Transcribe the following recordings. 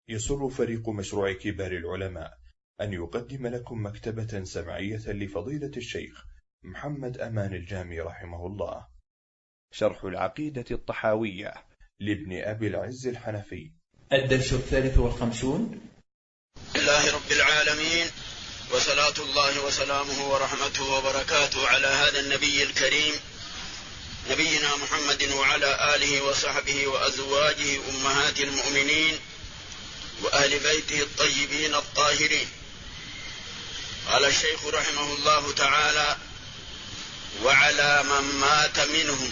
يسر فريق مشروع كبار العلماء أن يقدم لكم مكتبة سمعية لفضيلة الشيخ محمد أمان الجامي رحمه الله، شرح العقيدة الطحاوية لابن أبي العز الحنفي. الدرس 53. لله رب العالمين، وصلاة الله وسلامه ورحمته وبركاته على هذا النبي الكريم نبينا محمد وعلى آله وصحبه وأزواجه أمهات المؤمنين وأهل بيته الطيبين الطاهرين. قال الشيخ رحمه الله تعالى: وعلى من مات منهم.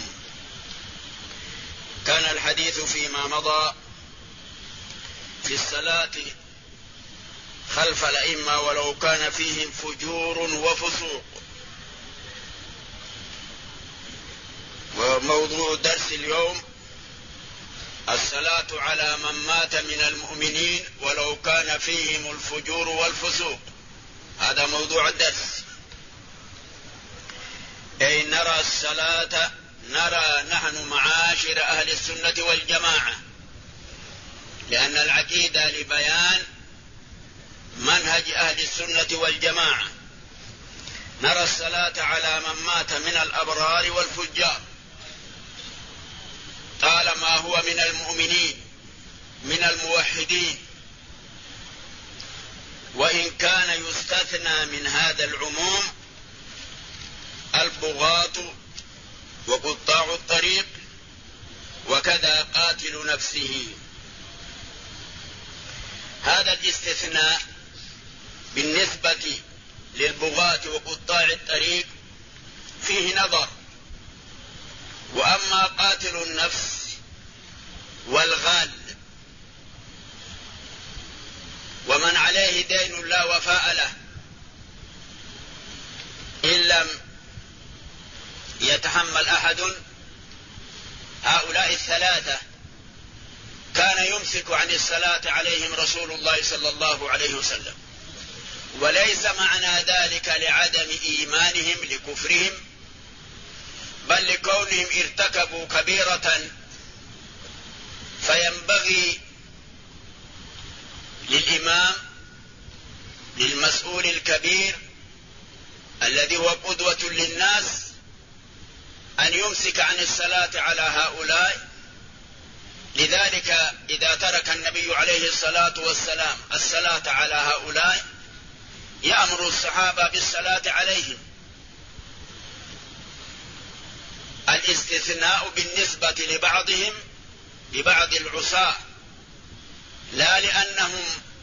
كان الحديث فيما مضى في الصلاة خلف الأئمة ولو كان فيهم فجور وفسوق. وموضوع درس اليوم: الصلاة على من مات من المؤمنين ولو كان فيهم الفجور والفسوق. هذا موضوع الدرس. أي نرى الصلاة، نرى نحن معاشر أهل السنة والجماعة، لأن العقيدة لبيان منهج أهل السنة والجماعة، نرى الصلاة على من مات من الأبرار والفجار طالما هو من المؤمنين من الموحدين، وإن كان يستثنى من هذا العموم البغاة وقطاع الطريق وكذا قاتل نفسه. هذا الاستثناء بالنسبة للبغاة وقطاع الطريق فيه نظر. وأما قاتل النفس والغال ومن عليه دين لا وفاء له إن لم يتحمل أحد هؤلاء الثلاثة كان يمسك عن الصلاة عليهم رسول الله صلى الله عليه وسلم. وليس معنى ذلك لعدم إيمانهم لكفرهم، بل لكونهم ارتكبوا كبيرة، فينبغي للإمام للمسؤول الكبير الذي هو قدوة للناس أن يمسك عن الصلاة على هؤلاء. لذلك إذا ترك النبي عليه الصلاة والسلام الصلاة على هؤلاء يأمر الصحابة بالصلاة عليهم. الاستثناء بالنسبة لبعضهم لبعض العصاة، لا لأنهم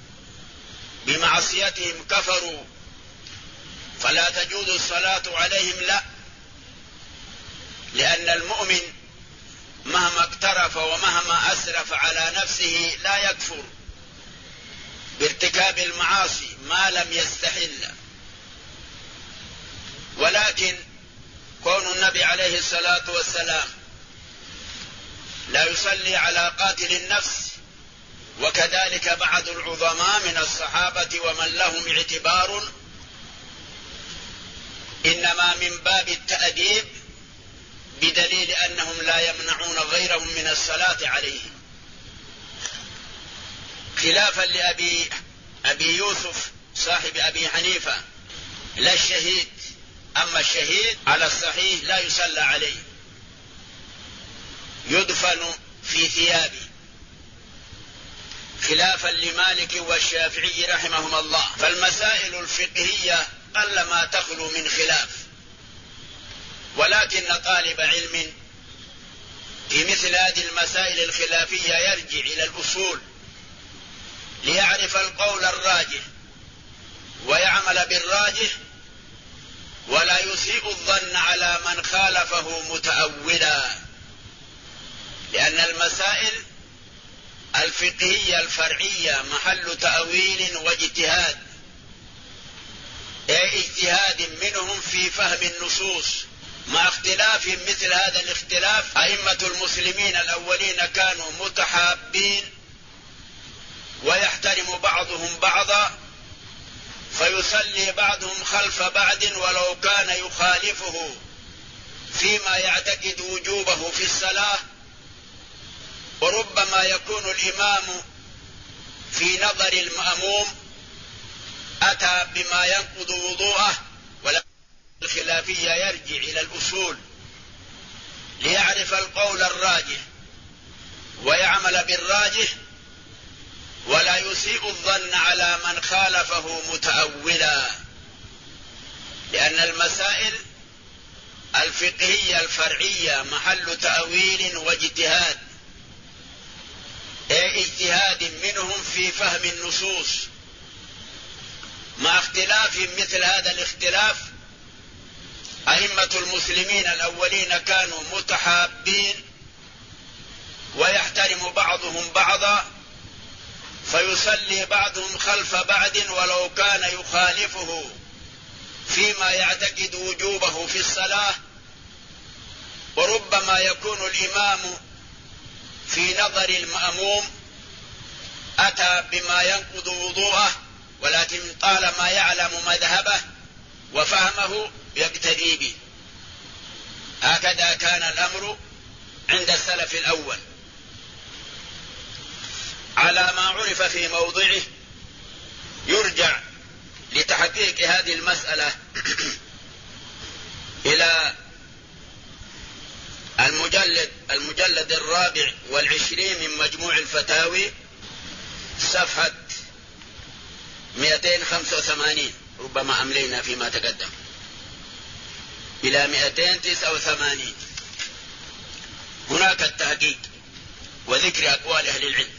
بمعصيتهم كفروا فلا تجوز الصلاة عليهم، لا، لأن المؤمن مهما اقترف ومهما أسرف على نفسه لا يكفر بارتكاب المعاصي ما لم يستحل. ولكن كون النبي عليه الصلاة والسلام لا يصلي على قاتل النفس، وكذلك بعض العظماء من الصحابة ومن لهم اعتبار، إنما من باب التأديب بدليل أنهم لا يمنعون غيرهم من الصلاة عليهم، خلافا لأبي يوسف صاحب أبي حنيفة لا الشهيد. أما الشهيد على الصحيح لا يصلى عليه، يدفن في ثيابه، خلافا لمالك والشافعي رحمهما الله. فالمسائل الفقهية قل ما تخلو من خلاف، ولكن طالب علم في مثل هذه المسائل الخلافية يرجع إلى الأصول ليعرف القول الراجح ويعمل بالراجح، ولا يسيء الظن على من خالفه متأولا، لأن المسائل الفقهية الفرعية محل تأويل واجتهاد، أي اجتهاد منهم في فهم النصوص، مع اختلاف مثل هذا الاختلاف. أئمة المسلمين الأولين كانوا متحابين ويحترم بعضهم بعضا، فيصلي بعضهم خلف بعض ولو كان يخالفه فيما يعتقد وجوبه في الصلاة. وربما يكون الإمام في في نظر المأموم أتى بما ينقض وضوءه، ولا الخلافية يرجع إلى الأصول ليعرف القول الراجح ويعمل بالراجح، ولا يسيء الظن على من خالفه متأولا، لأن المسائل الفقهية الفرعية محل تأويل واجتهاد، اجتهاد منهم في فهم النصوص، مع اختلاف مثل هذا الاختلاف. أئمة المسلمين الأولين كانوا متحابين ويحترم بعضهم بعضا، فيصلي بعضهم خلف بعض ولو كان يخالفه فيما يعتقد وجوبه في الصلاة، وربما يكون الإمام في نظر المأموم أتى بما ينقض وضوءه، ولكن طالما يعلم مذهبه وفهمه يقتدي به. هكذا كان الأمر عند السلف الأول. على ما عرف في موضعه يرجع لتحقيق هذه المسألة إلى المجلد 24 من مجموع الفتاوي، صفحة 285، ربما أملينا فيما تقدم إلى 289. هناك التحقيق وذكر أقوال أهل العلم،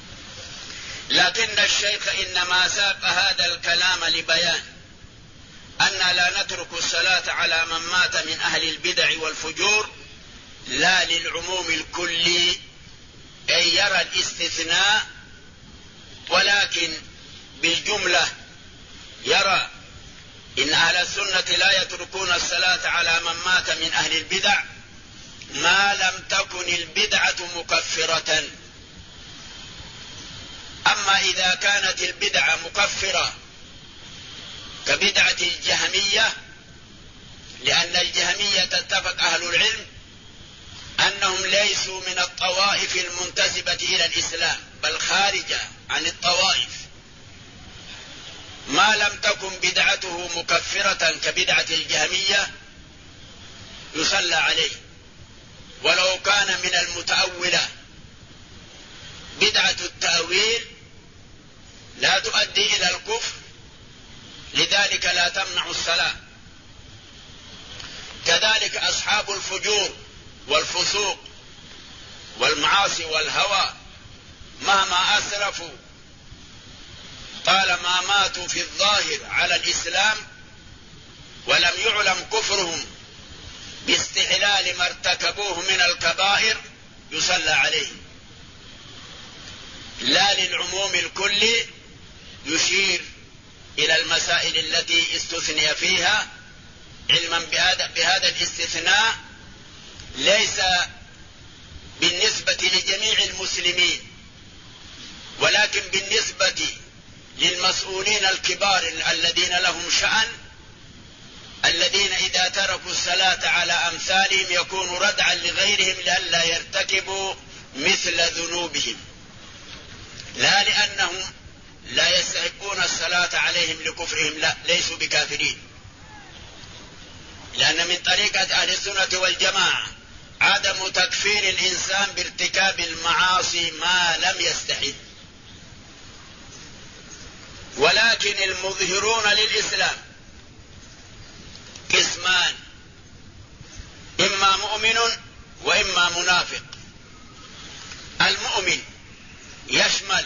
لكن الشيخ إنما ساق هذا الكلام لبيان أن لا نترك الصلاة على من مات من أهل البدع والفجور، لا للعموم الكلي أي يرى الاستثناء، ولكن بالجملة يرى إن أهل السنة لا يتركون الصلاة على من مات من أهل البدع ما لم تكن البدعة مكفرة. أما إذا كانت البدعة مكفرة كبدعة الجهمية، لأن الجهمية اتفق أهل العلم أنهم ليسوا من الطوائف المنتسبة إلى الإسلام، بل خارجة عن الطوائف، ما لم تكن بدعته مكفرة كبدعة الجهمية يصلى عليه ولو كان من المتأولة. بدعة التأويل لا تؤدي إلى الكفر، لذلك لا تمنع الصلاة. كذلك أصحاب الفجور والفسوق والمعاصي والهوى مهما أسرفوا طالما ماتوا في الظاهر على الإسلام ولم يعلم كفرهم باستحلال ما ارتكبوه من الكبائر يصلى عليهم. لا للعموم الكلي، يشير إلى المسائل التي استثني فيها، علما بهذا الاستثناء ليس بالنسبة لجميع المسلمين، ولكن بالنسبة للمسؤولين الكبار الذين لهم شأن، الذين إذا تركوا الصلاة على أمثالهم يكون ردعا لغيرهم لئلا يرتكبوا مثل ذنوبهم، لا لأنهم لا يستحقون الصلاة عليهم لكفرهم، لا، ليسوا بكافرين، لأن من طريقة أهل السنة والجماعة عدم تكفير الإنسان بارتكاب المعاصي ما لم يستحل. ولكن المظهرون للإسلام قسمان، إما مؤمن وإما منافق. المؤمن يشمل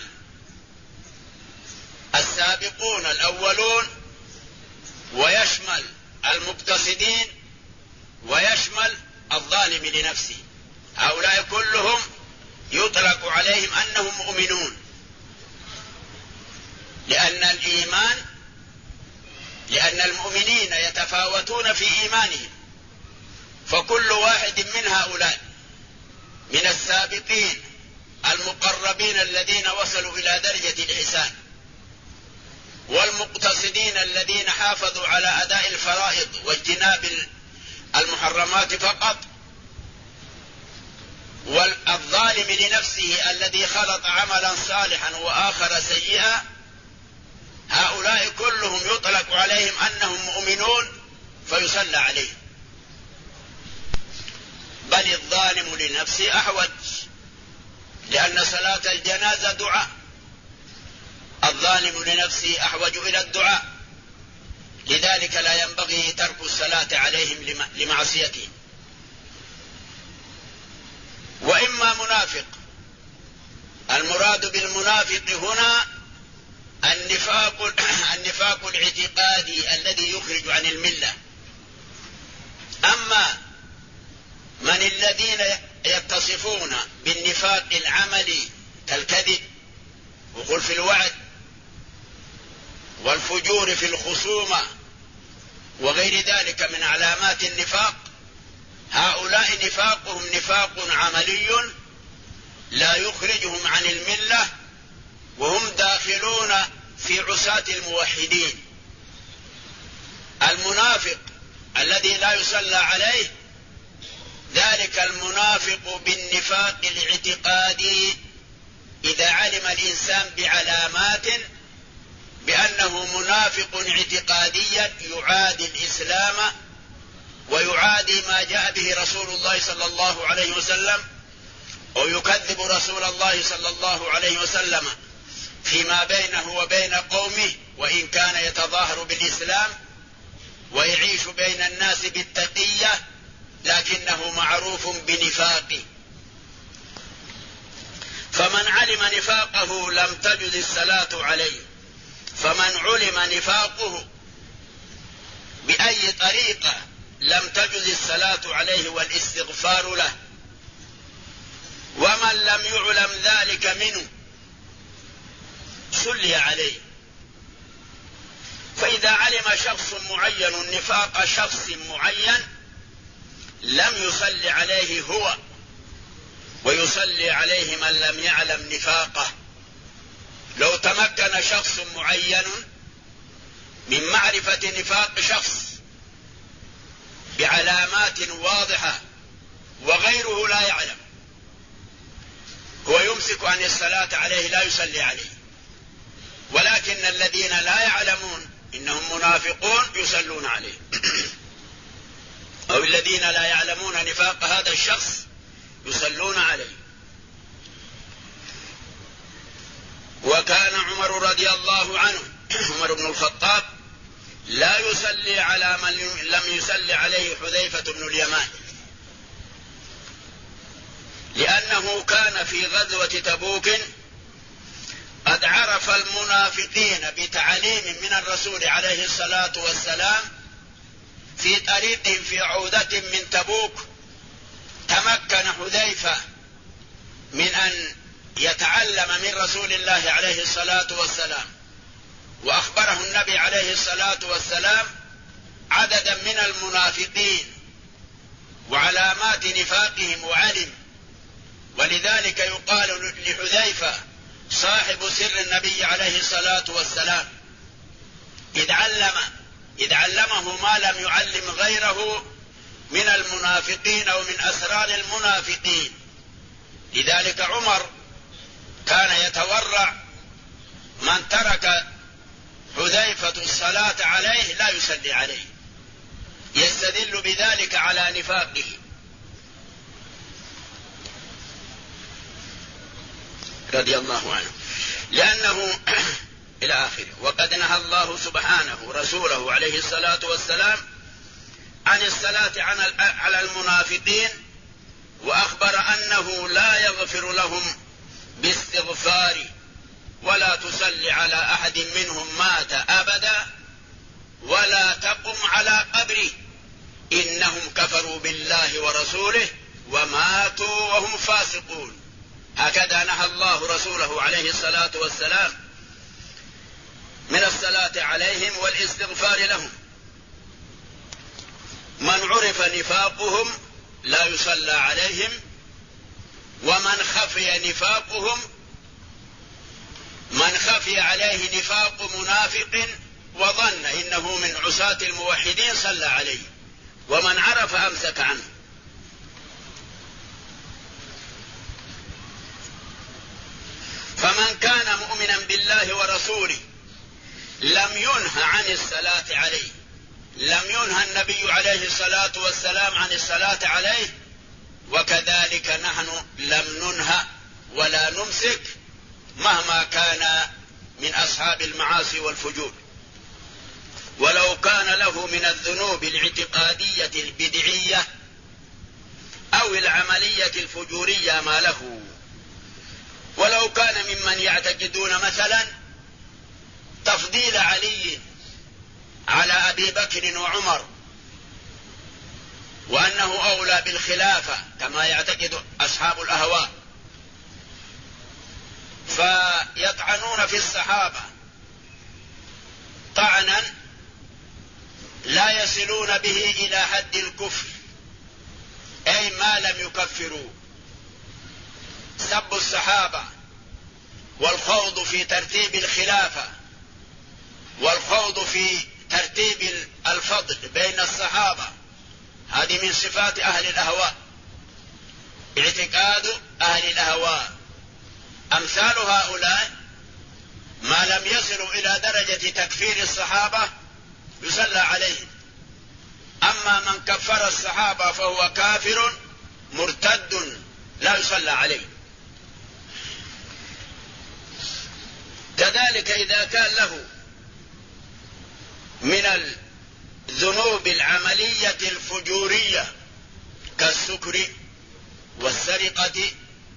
السابقون الأولون، ويشمل المقتصدين، ويشمل الظالم لنفسه. هؤلاء كلهم يطلق عليهم أنهم مؤمنون، لأن المؤمنين يتفاوتون في إيمانهم، فكل واحد من هؤلاء من السابقين المقربين الذين وصلوا إلى درجة الإحسان، والمقتصدين الذين حافظوا على أداء الفرائض واجتناب المحرمات فقط، والظالم لنفسه الذي خلط عملا صالحا وآخر سيئا، هؤلاء كلهم يطلق عليهم أنهم مؤمنون فيصلى عليهم. بل الظالم لنفسه أحوج، لأن صلاة الجنازة دعاء. الظالم لنفسه أحوج إلى الدعاء، لذلك لا ينبغي ترك الصلاة عليهم لمعصيتهم. وإما منافق، المراد بالمنافق هنا النفاق الاعتقادي الذي يخرج عن الملة. أما من الذين يتصفون بالنفاق العملي كالكذب وخلف الوعد والفجور في الخصومة وغير ذلك من علامات النفاق، هؤلاء نفاقهم نفاق عملي لا يخرجهم عن الملة، وهم داخلون في عصاة الموحدين. المنافق الذي لا يصلى عليه ذلك المنافق بالنفاق الاعتقادي، إذا علم الإنسان بعلامات بأنه منافق اعتقاديا يعادي الإسلام ويعادي ما جاء به رسول الله صلى الله عليه وسلم، ويكذب رسول الله صلى الله عليه وسلم فيما بينه وبين قومه، وإن كان يتظاهر بالإسلام ويعيش بين الناس بالتقية، لكنه معروف بنفاقه. فمن علم نفاقه لم تجز الصلاة عليه، فمن علم نفاقه بأي طريقة لم تجز الصلاة عليه والاستغفار له. ومن لم يعلم ذلك منه صلي عليه. فإذا علم شخص معين نفاق شخص معين لم يصلي عليه هو، ويصلي عليه من لم يعلم نفاقه. لو تمكن شخص معين من معرفة نفاق شخص بعلامات واضحة وغيره لا يعلم، هو يمسك عن الصلاة عليه لا يصلي عليه. ولكن الذين لا يعلمون إنهم منافقون يصلون عليه أو الذين لا يعلمون نفاق هذا الشخص يصلون عليه. وكان عمر رضي الله عنه، عمر بن الخطاب، لا يصلي على من لم يصلي عليه حذيفة بن اليمان، لأنه كان في غزوة تبوك قد عرف المنافقين بتعليم من الرسول عليه الصلاة والسلام في طريقهم في عودة من تبوك. تمكن حذيفة من أن يتعلم من رسول الله عليه الصلاة والسلام، وأخبره النبي عليه الصلاة والسلام عددا من المنافقين وعلامات نفاقهم وعلم. ولذلك يقال لحذيفة صاحب سر النبي عليه الصلاة والسلام، إذ علمه ما لم يعلم غيره من المنافقين أو من أسرار المنافقين. لذلك عمر كان يتورع، من ترك حذيفة الصلاة عليه لا يصلي عليه، يستدل بذلك على نفاقه. رضي الله عنه، لأنه إلى آخره. وقد نهى الله سبحانه رسوله عليه الصلاة والسلام عن الصلاة على المنافقين، وأخبر أنه لا يغفر لهم باستغفار، ولا تصلي على أحد منهم مات أبدا ولا تقم على قبره إنهم كفروا بالله ورسوله وماتوا وهم فاسقون. هكذا نهى الله رسوله عليه الصلاة والسلام من الصلاة عليهم والاستغفار لهم. من عرف نفاقهم لا يصلى عليهم، ومن خفي نفاقهم، من خفي عليه نفاق منافق وظن إنه من عصاة الموحدين صلى عليه، ومن عرف أمسك عنه. فمن كان مؤمنا بالله ورسوله لم ينه عن الصلاة عليه، لم ينه النبي عليه الصلاة والسلام عن الصلاة عليه، وكذلك نحن لم ننه ولا نمسك مهما كان من أصحاب المعاصي والفجور، ولو كان له من الذنوب الاعتقادية البدعية أو العملية الفجورية ما له، ولو كان ممن يعتقدون مثلا تفضيل علي على أبي بكر وعمر وأنه أولى بالخلافة كما يعتقد أصحاب الأهواء، فيطعنون في الصحابة طعنا لا يصلون به إلى حد الكفر، أي ما لم يكفروا. سب الصحابة والخوض في ترتيب الخلافة والخوض في ترتيب الفضل بين الصحابة، هذه من صفات أهل الأهواء، اعتقاد أهل الأهواء. أمثال هؤلاء ما لم يصلوا إلى درجة تكفير الصحابة يصلى عليهم، أما من كفر الصحابة فهو كافر مرتد لا يصلى عليه. كذلك إذا كان له من الذنوب العملية الفجورية كالسكر والسرقة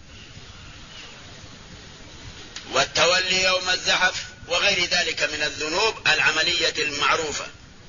والتولي يوم الزحف وغير ذلك من الذنوب العملية المعروفة،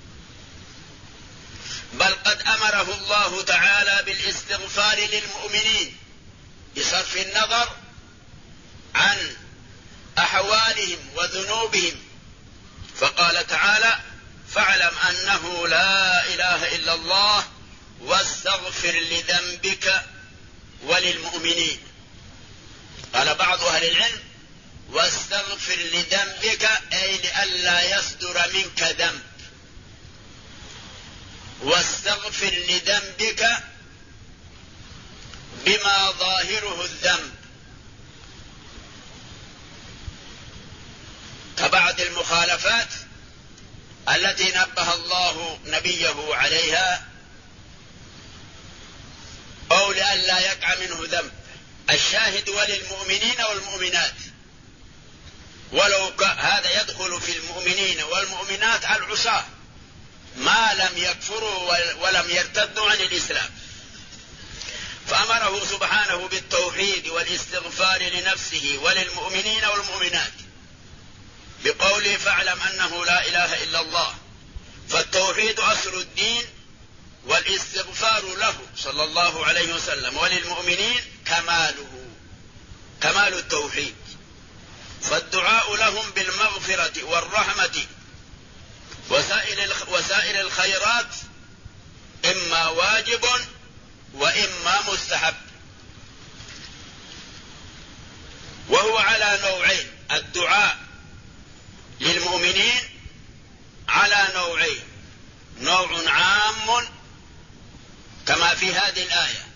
بل قد أمره الله تعالى بالاستغفار للمؤمنين بصرف النظر عن أحوالهم وذنوبهم، فقال تعالى: فاعلم أنه لا إله إلا الله واستغفر لذنبك وللمؤمنين. قال بعض أهل العلم: واستغفر لذنبك، أي لئلا يصدر منك ذنب، واستغفر لذنبك بما ظاهره الذنب، كبعض المخالفات التي نبه الله نبيه عليها، أو لئلا يقع منه ذنب. الشاهد وللمؤمنين والمؤمنات، ولو هذا يدخل في المؤمنين والمؤمنات العصاة ما لم يكفروا ولم يرتدوا عن الإسلام، فأمره سبحانه بالتوحيد والاستغفار لنفسه وللمؤمنين والمؤمنات بقوله: فاعلم أنه لا إله إلا الله. فالتوحيد أصل الدين، والاستغفار له صلى الله عليه وسلم وللمؤمنين كماله، كمال التوحيد. فالدعاء لهم بالمغفرة والرحمة وسائر الخيرات إما واجب وإما مستحب، وهو على نوعين. الدعاء للمؤمنين على نوعين: نوع عام كما في هذه الآية،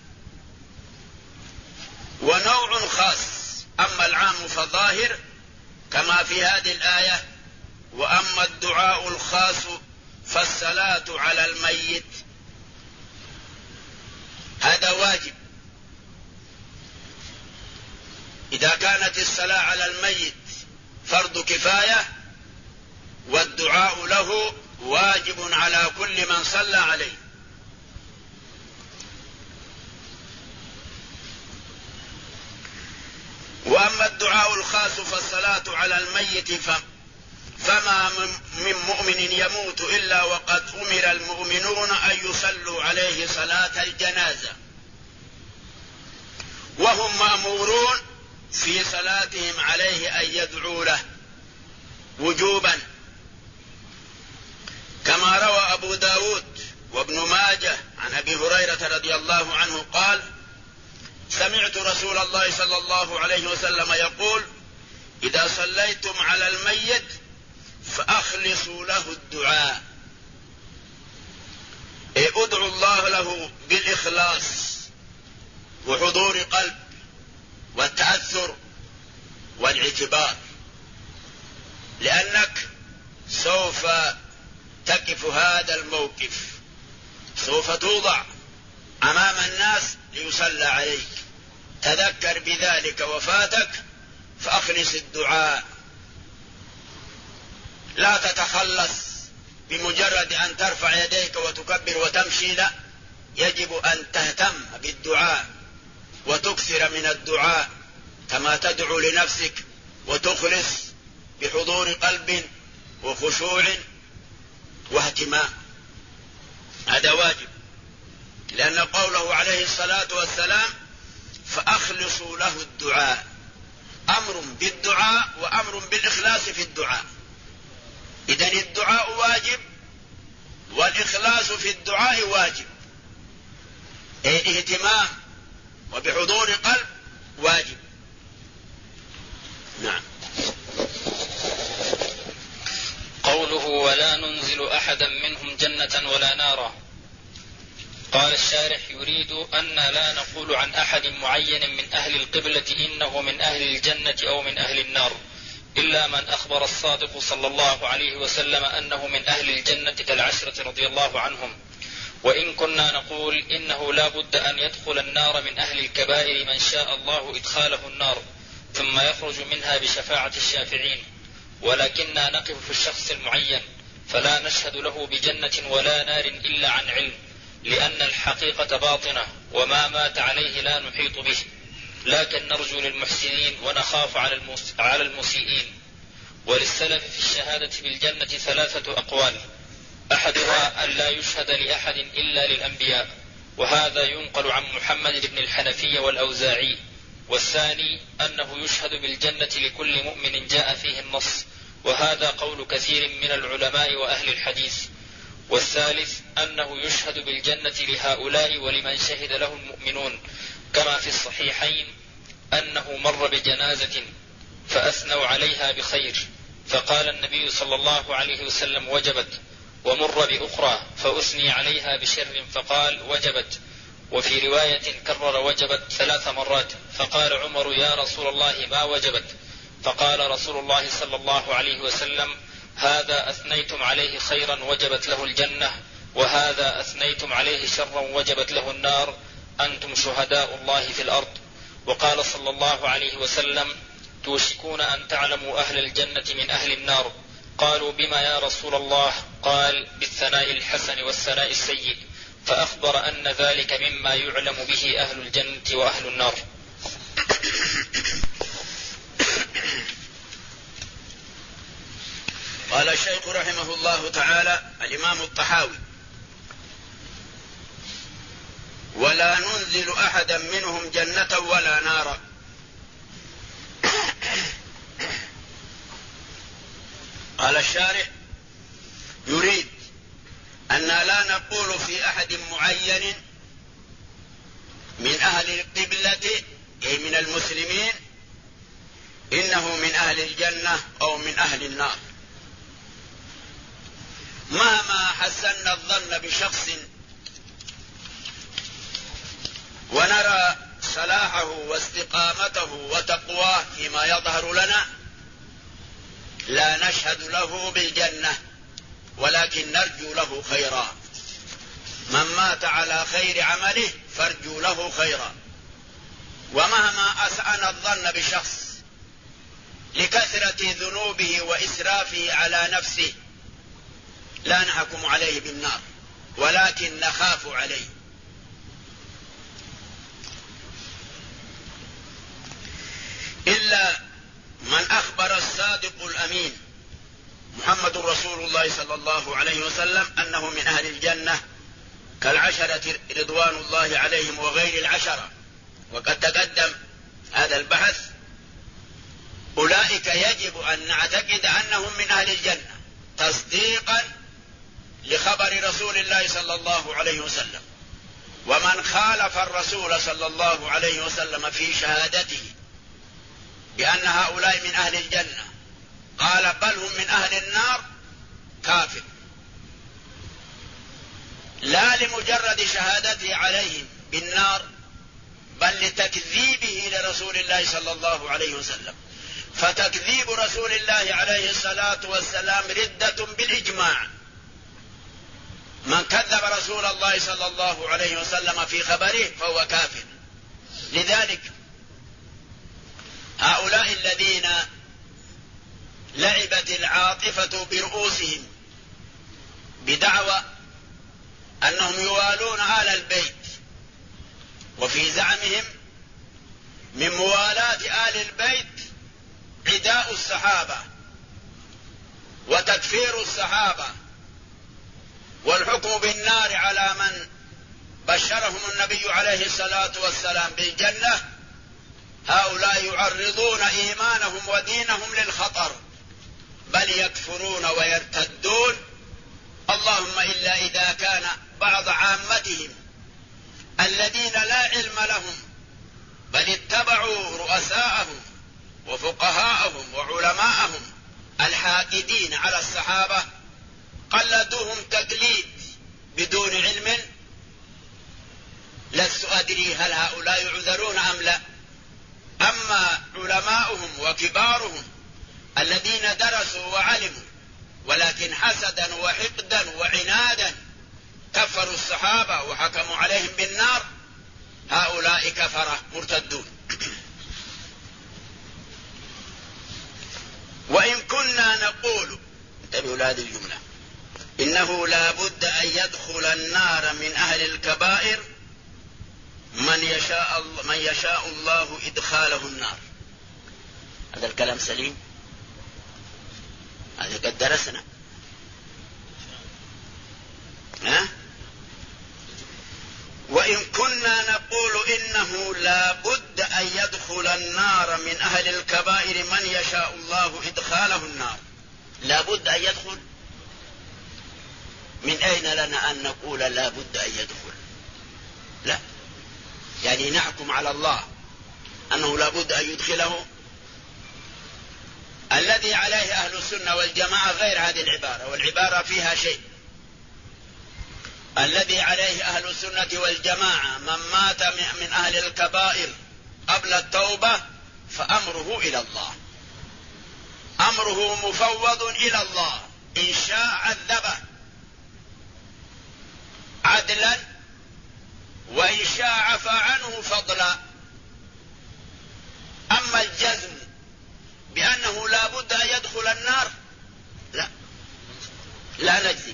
ونوع خاص. أما العام فظاهر كما في هذه الآية، وأما الدعاء الخاص فالصلاة على الميت هذا واجب. إذا كانت الصلاة على الميت فرض كفاية، والدعاء له واجب على كل من صلى عليه. وأما الدعاء الخاص فالصلاة على الميت فما من مؤمن يموت إلا وقد أمر المؤمنون أن يصلوا عليه صلاة الجنازة، وهم مأمورون في صلاتهم عليه أن يدعوا له وجوبا، كما روى أبو داود وابن ماجه عن أبي هريرة رضي الله عنه قال: سمعت رسول الله صلى الله عليه وسلم يقول: إذا صليتم على الميت فأخلصوا له الدعاء، ادعوا الله له بالإخلاص وحضور قلب والتأثر والاعتبار، لأنك سوف تقف هذا الموقف، سوف توضع أمام الناس ليصلى عليك. تذكر بذلك وفاتك فأخلص الدعاء، لا تتخلص بمجرد أن ترفع يديك وتكبر وتمشي، لا، يجب أن تهتم بالدعاء وتكثر من الدعاء كما تدعو لنفسك، وتخلص بحضور قلب وخشوع واهتمام. هذا واجب، لأن قوله عليه الصلاة والسلام فأخلصوا له الدعاء، أمر بالدعاء وأمر بالإخلاص في الدعاء. إذن الدعاء واجب والإخلاص في الدعاء واجب، اهتمام وبحضور قلب واجب. نعم. قوله ولا ننزل أحدا منهم جنة ولا نارا، قال الشارح يريد أن لا نقول عن أحد معين من أهل القبلة إنه من أهل الجنة أو من أهل النار، إلا من أخبر الصادق صلى الله عليه وسلم أنه من أهل الجنة كالعشرة رضي الله عنهم. وإن كنا نقول إنه لا بد أن يدخل النار من أهل الكبائر من شاء الله إدخاله النار ثم يخرج منها بشفاعة الشافعين، ولكننا نقف في الشخص المعين فلا نشهد له بجنة ولا نار إلا عن علم، لأن الحقيقة باطنة وما مات عليه لا نحيط به، لكن نرجو للمحسنين ونخاف على المسيئين. وللسلف في الشهادة بالجنة 3 أقوال، أحدها أن لا يشهد لأحد إلا للأنبياء، وهذا ينقل عن محمد بن الحنفية والأوزاعي. والثاني أنه يشهد بالجنة لكل مؤمن جاء فيه النص، وهذا قول كثير من العلماء وأهل الحديث. والثالث أنه يشهد بالجنة لهؤلاء ولمن شهد له المؤمنون، كما في الصحيحين أنه مر بجنازة فأثنوا عليها بخير فقال النبي صلى الله عليه وسلم وجبت، ومر بأخرى فأثني عليها بشر فقال وجبت. وفي رواية كرر وجبت 3 مرات فقال عمر يا رسول الله ما وجبت؟ فقال رسول الله صلى الله عليه وسلم هذا أثنيتم عليه خيرا وجبت له الجنة، وهذا أثنيتم عليه شرا وجبت له النار، أنتم شهداء الله في الأرض. وقال صلى الله عليه وسلم توشكون أن تعلموا أهل الجنة من أهل النار. قالوا بما يا رسول الله؟ قال بالثناء الحسن والثناء السيء، فأخبر أن ذلك مما يعلم به أهل الجنة وأهل النار. قال الشيخ رحمه الله تعالى الإمام الطحاوي ولا ننزل أحدا منهم جنة ولا نارا. قال الشارح يريد أن لا نقول في أحد معين من أهل القبلة أي من المسلمين إنه من أهل الجنة أو من أهل النار، مهما حسنا الظن بشخص ونرى صلاحه واستقامته وتقواه فيما يظهر لنا، لا نشهد له بالجنة ولكن نرجو له خيرا. من مات على خير عمله فارجو له خيرا. ومهما أسأنا الظن بشخص لكثرة ذنوبه وإسرافه على نفسه لا نحكم عليه بالنار ولكن نخاف عليه. إلا من أخبر الصادق الأمين محمد رسول الله صلى الله عليه وسلم أنه من أهل الجنة كالعشرة رضوان الله عليهم وغير العشرة، وقد تقدم هذا البحث. أولئك يجب أن نعتقد أنهم من أهل الجنة تصديقا لخبر رسول الله صلى الله عليه وسلم. ومن خالف الرسول صلى الله عليه وسلم في شهادته بأن هؤلاء من أهل الجنة قال بل هم من أهل النار كافر، لا لمجرد شهادته عليهم بالنار بل لتكذيبه لرسول الله صلى الله عليه وسلم. فتكذيب رسول الله عليه الصلاة والسلام ردة بالإجماع. من كذب رسول الله صلى الله عليه وسلم في خبره فهو كافر. لذلك هؤلاء الذين لعبت العاطفة برؤوسهم بدعوى أنهم يوالون آل البيت، وفي زعمهم من موالاة آل البيت عداء الصحابة وتكفير الصحابة والحكم بالنار على من بشرهم النبي عليه الصلاة والسلام بالجنة، هؤلاء يعرضون إيمانهم ودينهم للخطر، بل يكفرون ويرتدون. اللهم إلا إذا كان بعض عامتهم الذين لا علم لهم بل اتبعوا رؤساءهم وفقهاءهم وعلماءهم الحاقدين على الصحابة قلدوهم تقليد بدون علم، لست أدري هل هؤلاء يعذرون أم لا. أما علماؤهم وكبارهم الذين درسوا وعلموا ولكن حسدا وحقدا وعنادا كفروا الصحابة وحكموا عليهم بالنار، هؤلاء كفرة مرتدون. وإن كنا نقول، انتبهوا لهذه الجملة، إنه لا بد أن يدخل النار من أهل الكبائر من يشاء الله إدخاله النار. هذا الكلام سليم؟ هذا قد درسنا. وإن كنا نقول إنه لا بد أن يدخل النار من أهل الكبائر من يشاء الله إدخاله النار، لا بد أن يدخل. من أين لنا أن نقول لا بد أن يدخل؟ لا، يعني نحكم على الله أنه لا بد أن يدخله. الذي عليه أهل السنة والجماعة غير هذه العبارة، والعبارة فيها شيء. الذي عليه أهل السنة والجماعة من مات من أهل الكبائر قبل التوبة فأمره إلى الله، أمره مفوض إلى الله، إن شاء عذبه عدلا وإن شاء عفى عنه فضلا. أما الجزم بأنه لا بد أن يدخل النار، لا نجزم،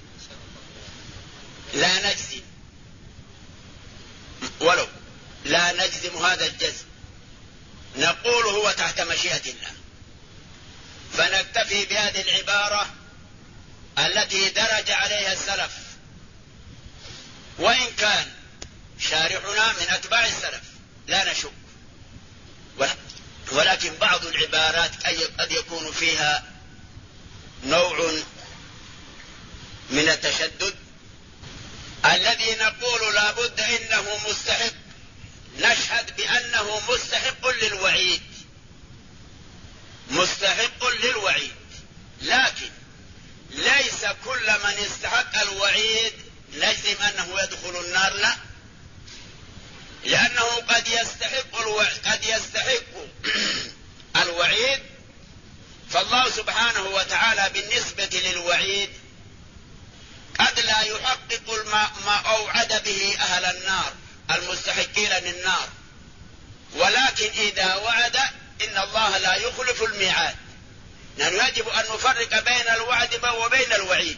لا نجزم، ولو لا نجزم هذا الجزم، نقول هو تحت مشيئة الله. فنكتفي بهذه العبارة التي درج عليها السلف، وإن كان شارحنا من أتباع السلف لا نشك، ولكن بعض العبارات قد يكون فيها نوع من التشدد. الذي نقول لا بد إنه مستحق، نشهد بأنه مستحق للوعيد، مستحق للوعيد، لكن ليس كل من استحق الوعيد نجزم أنه يدخل النار، لا، لأنه قد يستحق الوعيد، فالله سبحانه وتعالى بالنسبة للوعيد قد لا يحقق ما أوعد به أهل النار المستحقين للنار، ولكن إذا وعد إن الله لا يخلف الميعاد. نحن يجب أن نفرق بين الوعد وبين الوعيد.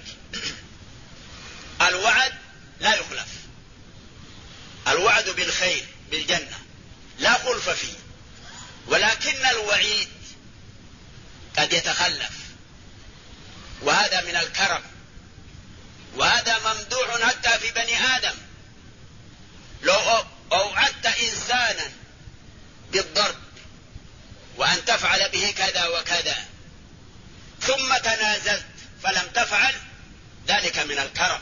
الوعد لا يخلف، الوعد بالخير بالجنة لا خلف فيه، ولكن الوعيد قد يتخلف، وهذا من الكرم، وهذا ممدوح حتى في بني آدم. لو أوعدت إنسانا بالضرب وأن تفعل به كذا وكذا ثم تنازلت فلم تفعل، ذلك من الكرم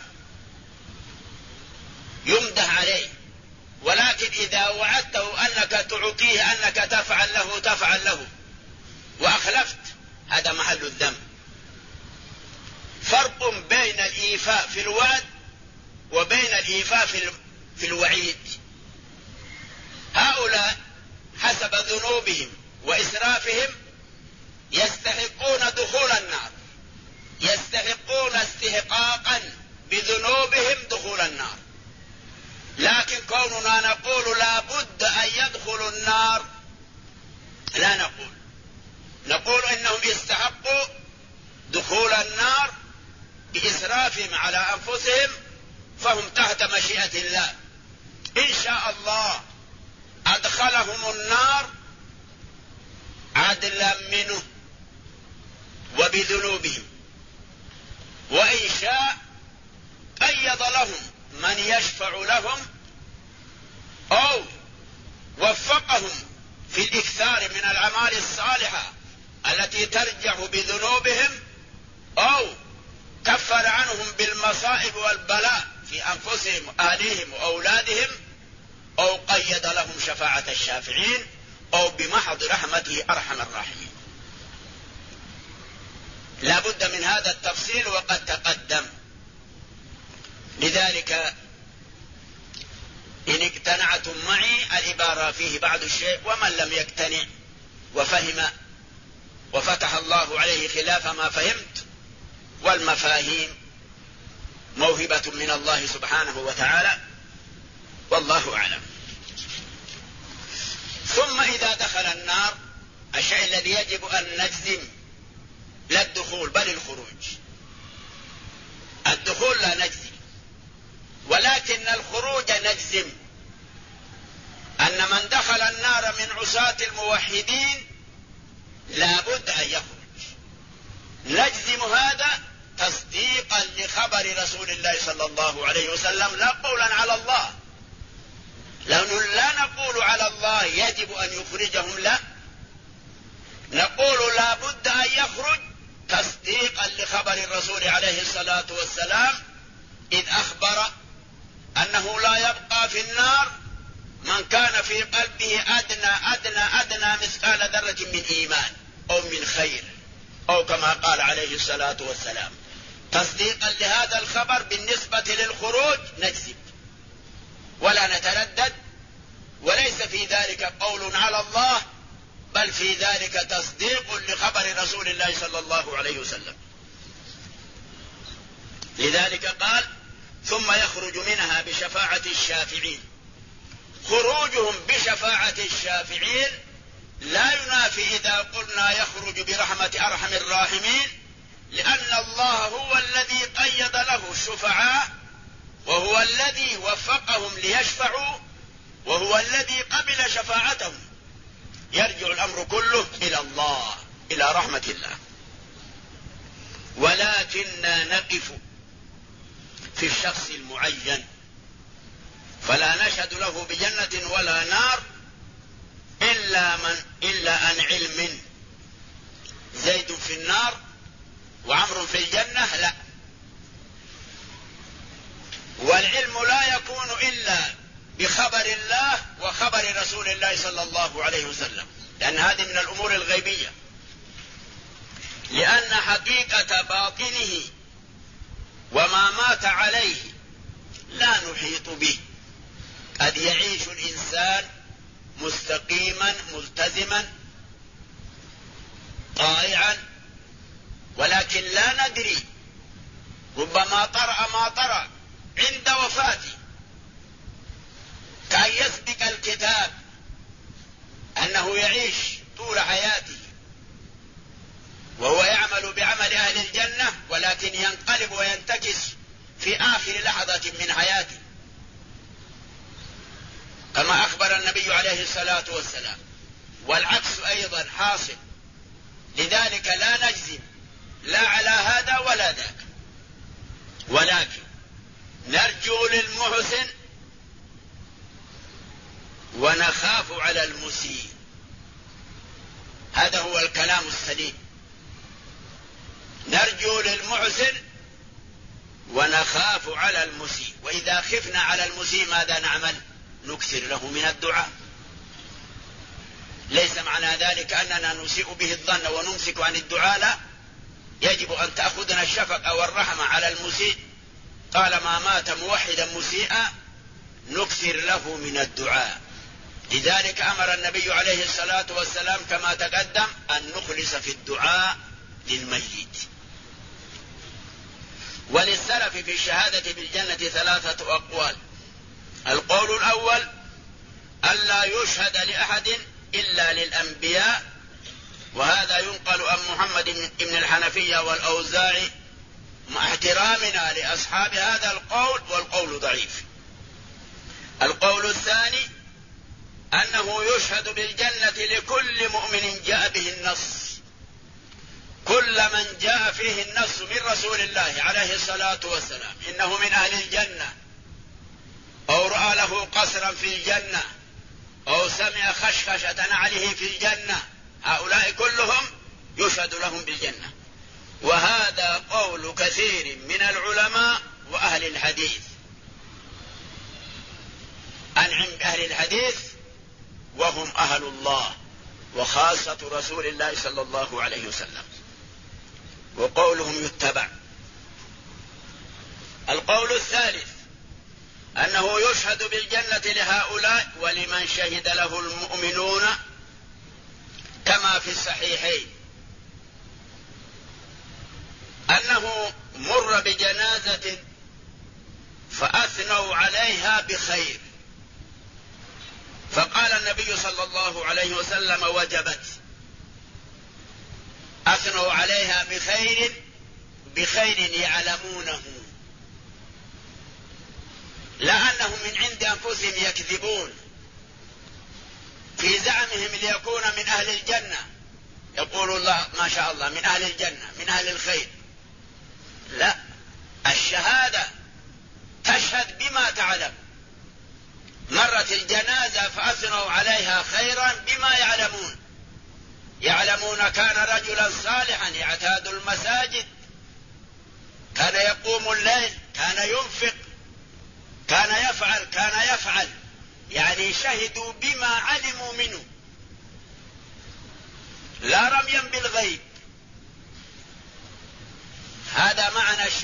يمدح عليه. ولكن إذا وعدته أنك تعطيه أنك تفعل له وأخلفت، هذا محل الذنب. فرق بين الإيفاء في الوعد وبين الإيفاء في الوعيد. هؤلاء حسب ذنوبهم وإسرافهم يستحقون دخول النار، يستحقون استحقاقا بذنوبهم دخول النار، لكن كوننا نقول لا بد أن يدخلوا النار لا نقول إنهم استحقوا دخول النار بإسرافهم على أنفسهم، فهم تحت مشيئة الله، إن شاء الله أدخلهم النار عدلا منه وبذنوبهم، وإن شاء قيض لهم من يشفع لهم أو وفقهم في الإكثار من الأعمال الصالحة التي ترجع بذنوبهم، أو كفر عنهم بالمصائب والبلاء في أنفسهم وأهليهم وأولادهم، أو قيد لهم شفاعة الشافعين، أو بمحض رحمته أرحم الراحمين. لا بد من هذا التفصيل وقد تقدم. لذلك إن اقتنعتم معي العبارة فيه بعض الشيء، ومن لم يقتنع وفهم وفتح الله عليه خلاف ما فهمت، والمفاهيم موهبة من الله سبحانه وتعالى، والله أعلم. ثم إذا دخل النار، الشيء الذي يجب أن نجزم لا الدخول بل الخروج. الدخول لا نجزم، ولكن الخروج نجزم. أن من دخل النار من عصاة الموحدين لا بد أن يخرج، نجزم هذا تصديقا لخبر رسول الله صلى الله عليه وسلم، لا قولا على الله. لا نقول على الله يجب أن يخرجهم، لا، نقول لا بد أن يخرج تصديقا لخبر الرسول عليه الصلاة والسلام، إذ أخبر أنه لا يبقى في النار من كان في قلبه أدنى مثقال ذرة من إيمان أو من خير، أو كما قال عليه الصلاة والسلام. تصديقا لهذا الخبر بالنسبة للخروج نجزم ولا نتردد، وليس في ذلك قول على الله، بل في ذلك تصديق لخبر رسول الله صلى الله عليه وسلم. لذلك قال ثم يخرج منها بشفاعة الشافعين. خروجهم بشفاعة الشافعين لا ينافي إذا قلنا يخرج برحمة أرحم الراحمين، لأن الله هو الذي قيد له الشفعاء، وهو الذي وفقهم ليشفعوا، وهو الذي قبل شفاعتهم. يرجع الأمر كله إلى الله، إلى رحمة الله. ولكننا نقف في الشخص المعين، فلا نشهد له بجنة ولا نار إلا عن علم. زيد في النار وعمر في الجنة، لا. والعلم لا يكون إلا بخبر الله وخبر رسول الله صلى الله عليه وسلم، لأن هذه من الأمور الغيبية، لأن حقيقة باطنه وما مات عليه لا نحيط به. قد يعيش الإنسان مستقيما ملتزما طائعا، ولكن لا ندري، ربما طرأ ما طرأ عند وفاته، كأن يسبق الكتاب أنه يعيش طول حياته وهو يعمل بعمل أهل الجنة، ولكن ينقلب وينتكس في آخر لحظة من حياته، كما أخبر النبي عليه الصلاة والسلام. والعكس أيضا حاصل. لذلك لا نجزم لا على هذا ولا ذاك، ولكن نرجو للمحسن ونخاف على المسيء. هذا هو الكلام السليم. نرجو للمحسن ونخاف على المسيء. وإذا خفنا على المسيء ماذا نعمل؟ نكثر له من الدعاء. ليس معنى ذلك أننا نسيء به الظن ونمسك عن الدعاء، لا، يجب أن تأخذنا الشفقة والرحمة على المسيء. طالما مات موحدا مسيئا نكثر له من الدعاء، لذلك أمر النبي عليه الصلاة والسلام كما تقدم أن نخلص في الدعاء للميت. وللسلف في الشهادة بالجنة 3 أقوال. القول الأول ألا يشهد لأحد إلا للأنبياء، وهذا ينقل عن محمد بن الحنفية والأوزاعي مع احترامنا لأصحاب هذا القول، والقول ضعيف. القول الثاني أنه يشهد بالجنة لكل مؤمن جاء به النص، كل من جاء فيه النص من رسول الله عليه الصلاة والسلام إنه من أهل الجنة، أو رأى له قصرا في الجنة، أو سمع خشخشة نعله في الجنة، هؤلاء كلهم يشهد لهم بالجنة. وهذا قول كثير من العلماء وأهل الحديث. أنعم بأهل الحديث وهم أهل الله وخاصة رسول الله صلى الله عليه وسلم، وقولهم يتبع. القول الثالث أنه يشهد بالجنة لهؤلاء ولمن شهد له المؤمنون كما في الصحيحين أنه مر بجنازة فأثنوا عليها بخير، فقال النبي صلى الله عليه وسلم وجبت. أثنوا عليها بخير يعلمونه، لا أنهم من عند أنفسهم يكذبون في زعمهم ليكون من أهل الجنة، يقول الله ما شاء الله من أهل الجنة من أهل الخير. لا، الشهادة تشهد بما تعلم. مرت الجنازة فأثنوا عليها خيرا بما يعلمون كان رجلا صالحا يعتاد المساجد، كان يقوم الليل، كان ينفق، كان يفعل، يعني شهدوا بما علموا منه لا رميا بالغيب. هذا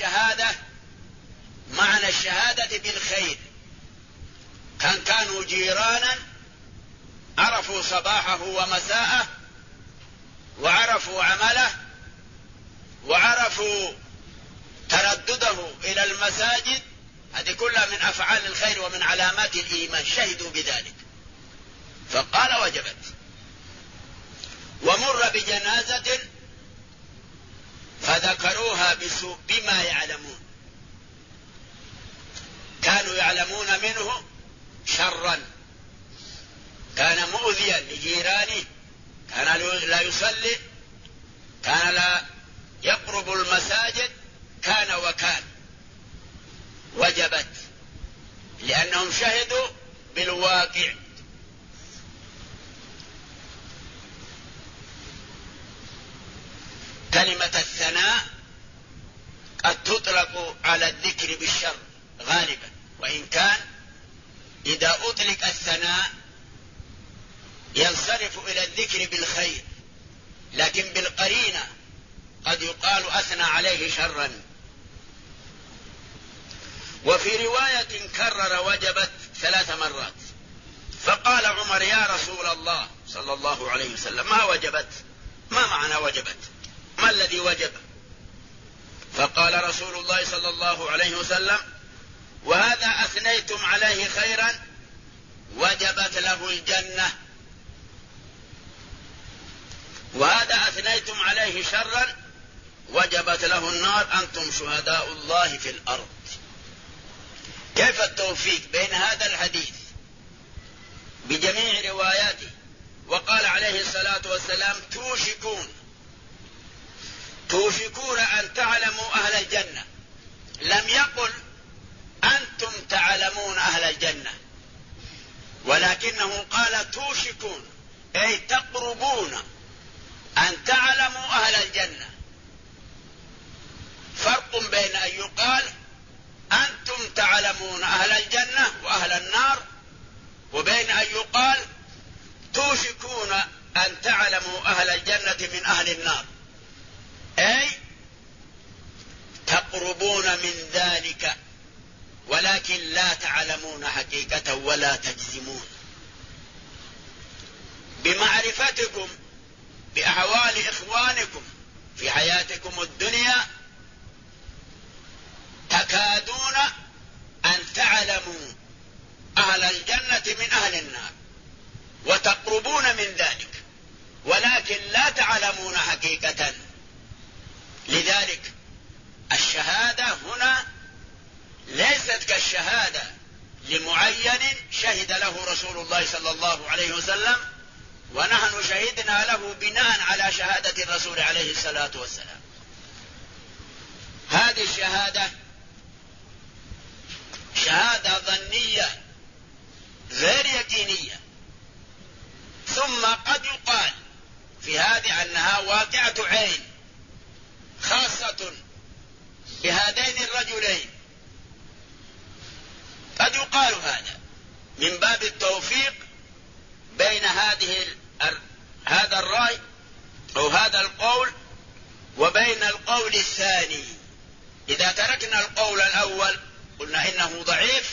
معنى الشهادة بالخير. كانوا جيرانا عرفوا صباحه ومساءه، وعرفوا عمله، وعرفوا تردده إلى المساجد، هذه كلها من أفعال الخير ومن علامات الإيمان، شهدوا بذلك فقال وجبت. ومر بجنازة فذكروها بسوء بما يعلمون، كانوا يعلمون منه شرا، كان مؤذيا لجيرانه، كان لا يصلي، كان لا يقرب المساجد، كان وكان. وجبت لأنهم شهدوا بالواقع. كلمة الثناء قد تطلق على الذكر بالشر غالبا، وإن كان إذا أطلق الثناء ينصرف إلى الذكر بالخير، لكن بالقرينة قد يقال أثنى عليه شرا. وفي رواية كرر وجبت 3 مرات، فقال عمر يا رسول الله صلى الله عليه وسلم ما وجبت؟ ما معنى وجبت؟ ما الذي وجب؟ فقال رسول الله صلى الله عليه وسلم وهذا أثنيتم عليه خيرا وجبت له الجنة، وهذا أثنيتم عليه شرا وجبت له النار، أنتم شهداء الله في الأرض. كيف التوفيق بين هذا الحديث بجميع رواياته؟ وقال عليه الصلاة والسلام توشكون أن تعلموا أهل الجنة، لم يقل أنتم تعلمون أهل الجنة، ولكنه قال توشكون أي تقربون أن تعلموا أهل الجنة. فرق بين أن يقال أنتم تعلمون أهل الجنة وأهل النار، وبين أن يقال توشكون أن تعلموا أهل الجنة من أهل النار، أي تقربون من ذلك ولكن لا تعلمون حقيقة ولا تجزمون. بمعرفتكم بأحوال إخوانكم في حياتكم الدنيا تكادون أن تعلموا أهل الجنة من أهل النار وتقربون من ذلك، ولكن لا تعلمون حقيقة. لذلك الشهادة هنا ليست كالشهادة لمعين شهد له رسول الله صلى الله عليه وسلم ونحن شهدنا له بناء على شهادة الرسول عليه الصلاة والسلام. هذه الشهادة شهادة ظنية غير يقينية، ثم قد يقال في هذه أنها واقعة عين خاصة بهذين الرجلين، قد يقال هذا من باب التوفيق بين هذا الرأي أو هذا القول وبين القول الثاني. إذا تركنا القول الأول قلنا إنه ضعيف،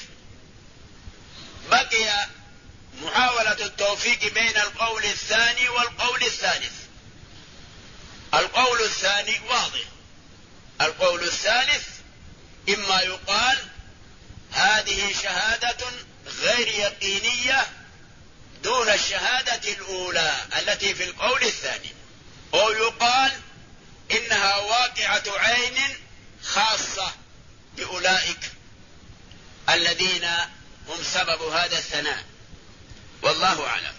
بقي محاولة التوفيق بين القول الثاني والقول الثالث. القول الثاني واضح. القول الثالث إما يقال هذه شهادة غير يقينية دون الشهادة الأولى التي في القول الثاني، أو يقال إنها واقعة عين خاصة بأولئك الذين هم سبب هذا الثناء، والله أعلم.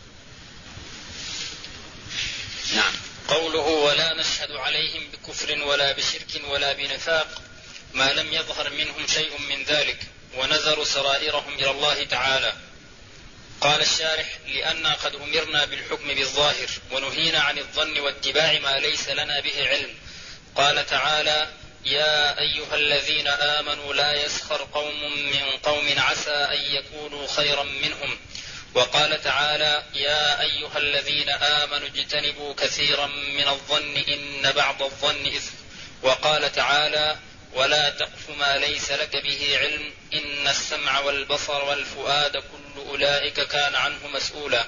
نعم. قوله ولا نشهد عليهم بكفر ولا بشرك ولا بنفاق ما لم يظهر منهم شيء من ذلك ونذروا سرائرهم إلى الله تعالى. قال الشارح لأننا قد أمرنا بالحكم بالظاهر ونهينا عن الظن واتباع ما ليس لنا به علم. قال تعالى يا أيها الذين آمنوا لا يسخر قوم من قوم عسى أن يكونوا خيرا منهم. وقال تعالى يا أيها الذين آمنوا اجتنبوا كثيرا من الظن إن بعض الظن إثم. وقال تعالى ولا تقف ما ليس لك به علم إن السمع والبصر والفؤاد كل أولئك كان عنه مسؤولا.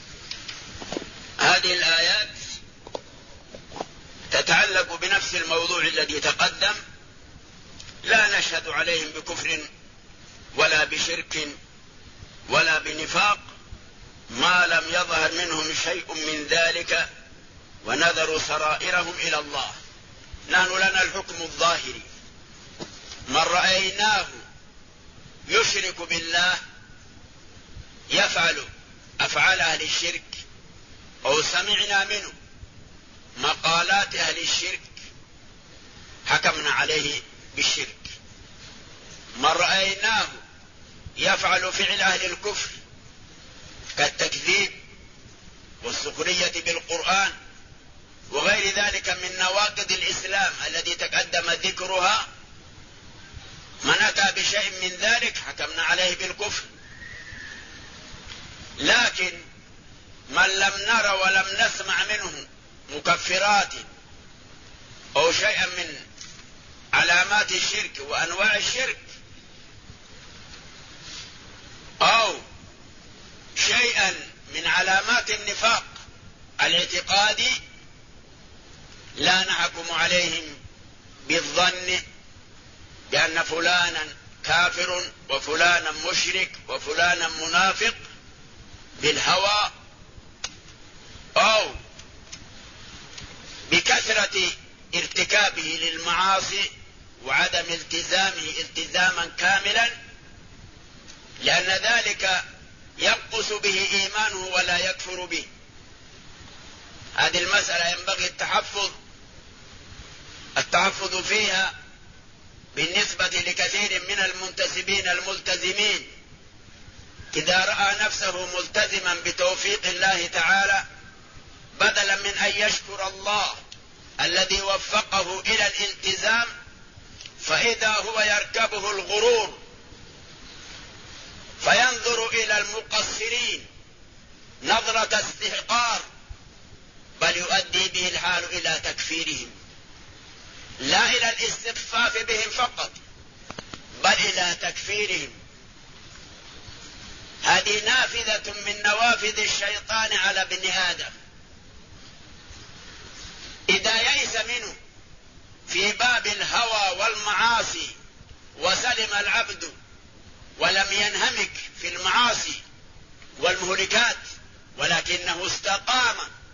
هذه الآيات تتعلق بنفس الموضوع الذي تقدم. لا نشهد عليهم بكفر ولا بشرك ولا بنفاق ما لم يظهر منهم شيء من ذلك ونذروا سرائرهم إلى الله. نحن لنا الحكم الظاهري، من رأيناه يشرك بالله يفعل أفعال أهل الشرك أو سمعنا منه مقالات أهل الشرك حكمنا عليه بالشرك. من رأيناه يفعل فعل أهل الكفر كالتكذيب والسخرية بالقرآن وغير ذلك من نواقض الإسلام الذي تقدم ذكرها، من أتى بشيء من ذلك حكمنا عليه بالكفر. لكن من لم نر ولم نسمع منه مكفرات أو شيئا من علامات الشرك وأنواع الشرك أو شيئا من علامات النفاق الاعتقادي لا نحكم عليهم بالظن بأن فلانا كافر وفلانا مشرك وفلانا منافق بالهوى أو بكثرة ارتكابه للمعاصي وعدم التزامه التزاما كاملا، لأن ذلك ينقص به إيمانه ولا يكفر به. هذه المسألة ينبغي التحفظ فيها بالنسبة لكثير من المنتسبين الملتزمين. إذا رأى نفسه ملتزما بتوفيق الله تعالى بدلا من أن يشكر الله الذي وفقه إلى الالتزام، فإذا هو يركبه الغرور فينظر إلى المقصرين نظرة استحقار، بل يؤدي به الحال إلى تكفيرهم، لا إلى الاستخفاف بهم فقط بل إلى تكفيرهم. هذه نافذة من نوافذ الشيطان على ابن آدم. إذا يئس منه في باب الهوى والمعاصي وسلم العبد ولم ينهمك في المعاصي والمهلكات ولكنه استقام،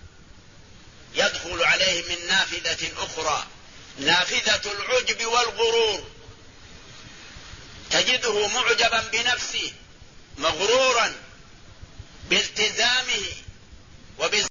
يدخل عليه من نافذة أخرى، نافذة العجب والغرور، تجده معجبا بنفسه مغرورا بالتزامه